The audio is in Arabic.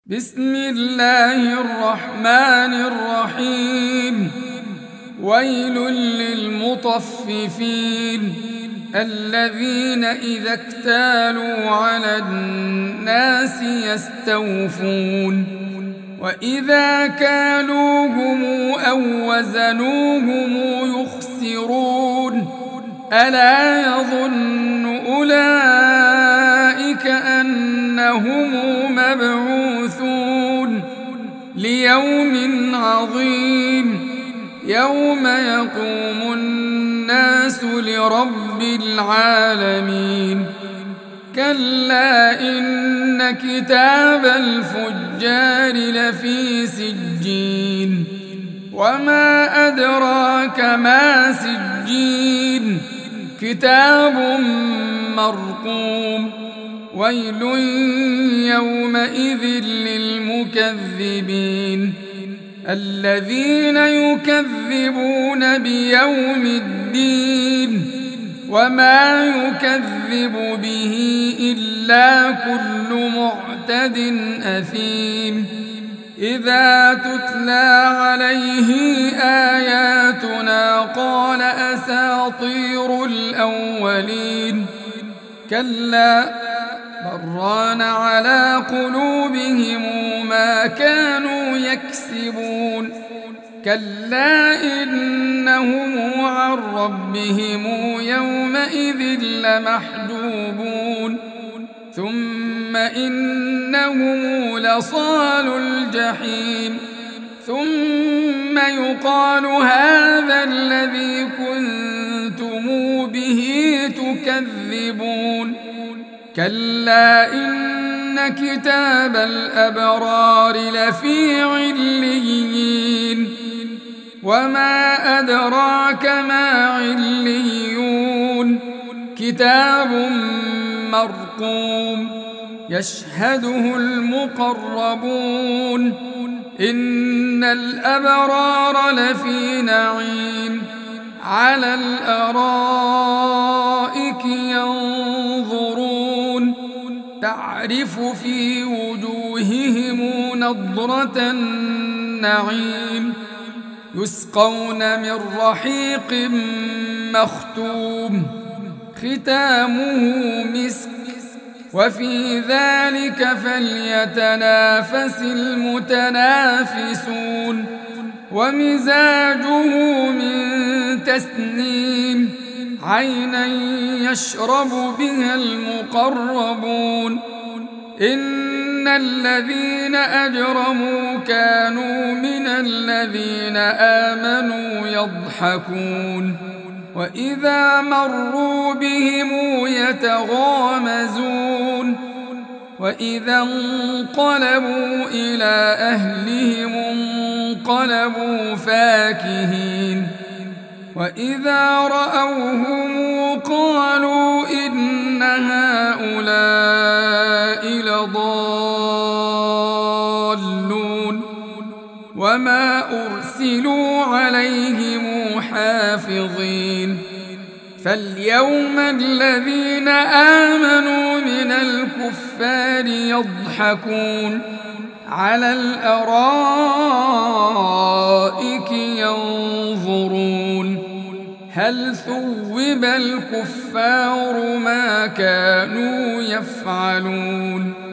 بسم الله الرحمن الرحيم. ويل للمطففين الذين إذا اكتالوا على الناس يستوفون وإذا كالوهم أو وزنوهم يخسرون ألا يظن أولئك أنهم مبعوثون ليوم عظيم يوم يقوم الناس لرب العالمين. كلا إن كتاب الفجار لفي سجين وما أدراك ما سجين كتاب مرقوم. ويل يومئذ للمكذبين الذين يكذبون بيوم الدين وما يكذب به إلا كل معتد أثيم. إذا تتلى عليه آياتنا قال أساطير الأولين. كلا بران على قلوبهم ما كانوا يكسبون. كلا إنهم عن ربهم يومئذ لمحجوبون ثم إنهم لصال الجحيم ثم يقال هذا الذي كنتم به تكذبون. كلا إن كتاب الأبرار لفي عليين وما أدراك ما عليون كتاب مرقوم يشهده المقربون. إن الأبرار لفي نعيم على الأرائك ينظرون تعرف في وجوههم نضرة النعيم يسقون من رحيق مختوم ختامه مسك وفي ذلك فليتنافس المتنافسون. ومزاجه من تسنيم عينا يشرب بها المقربون. إن الذين أجرموا كانوا من الذين آمنوا يضحكون وإذا مروا بهم يتغامزون وإذا انقلبوا إلى أهلهم انقلبوا فاكهين وإذا رأوهم قالوا إن هؤلاء لضالون وما أرسلوا عليهم حافظين. فاليوم الذين آمنوا من الكفار يضحكون على الأرائك ينظرون هل ثوب الكفار ما كانوا يفعلون.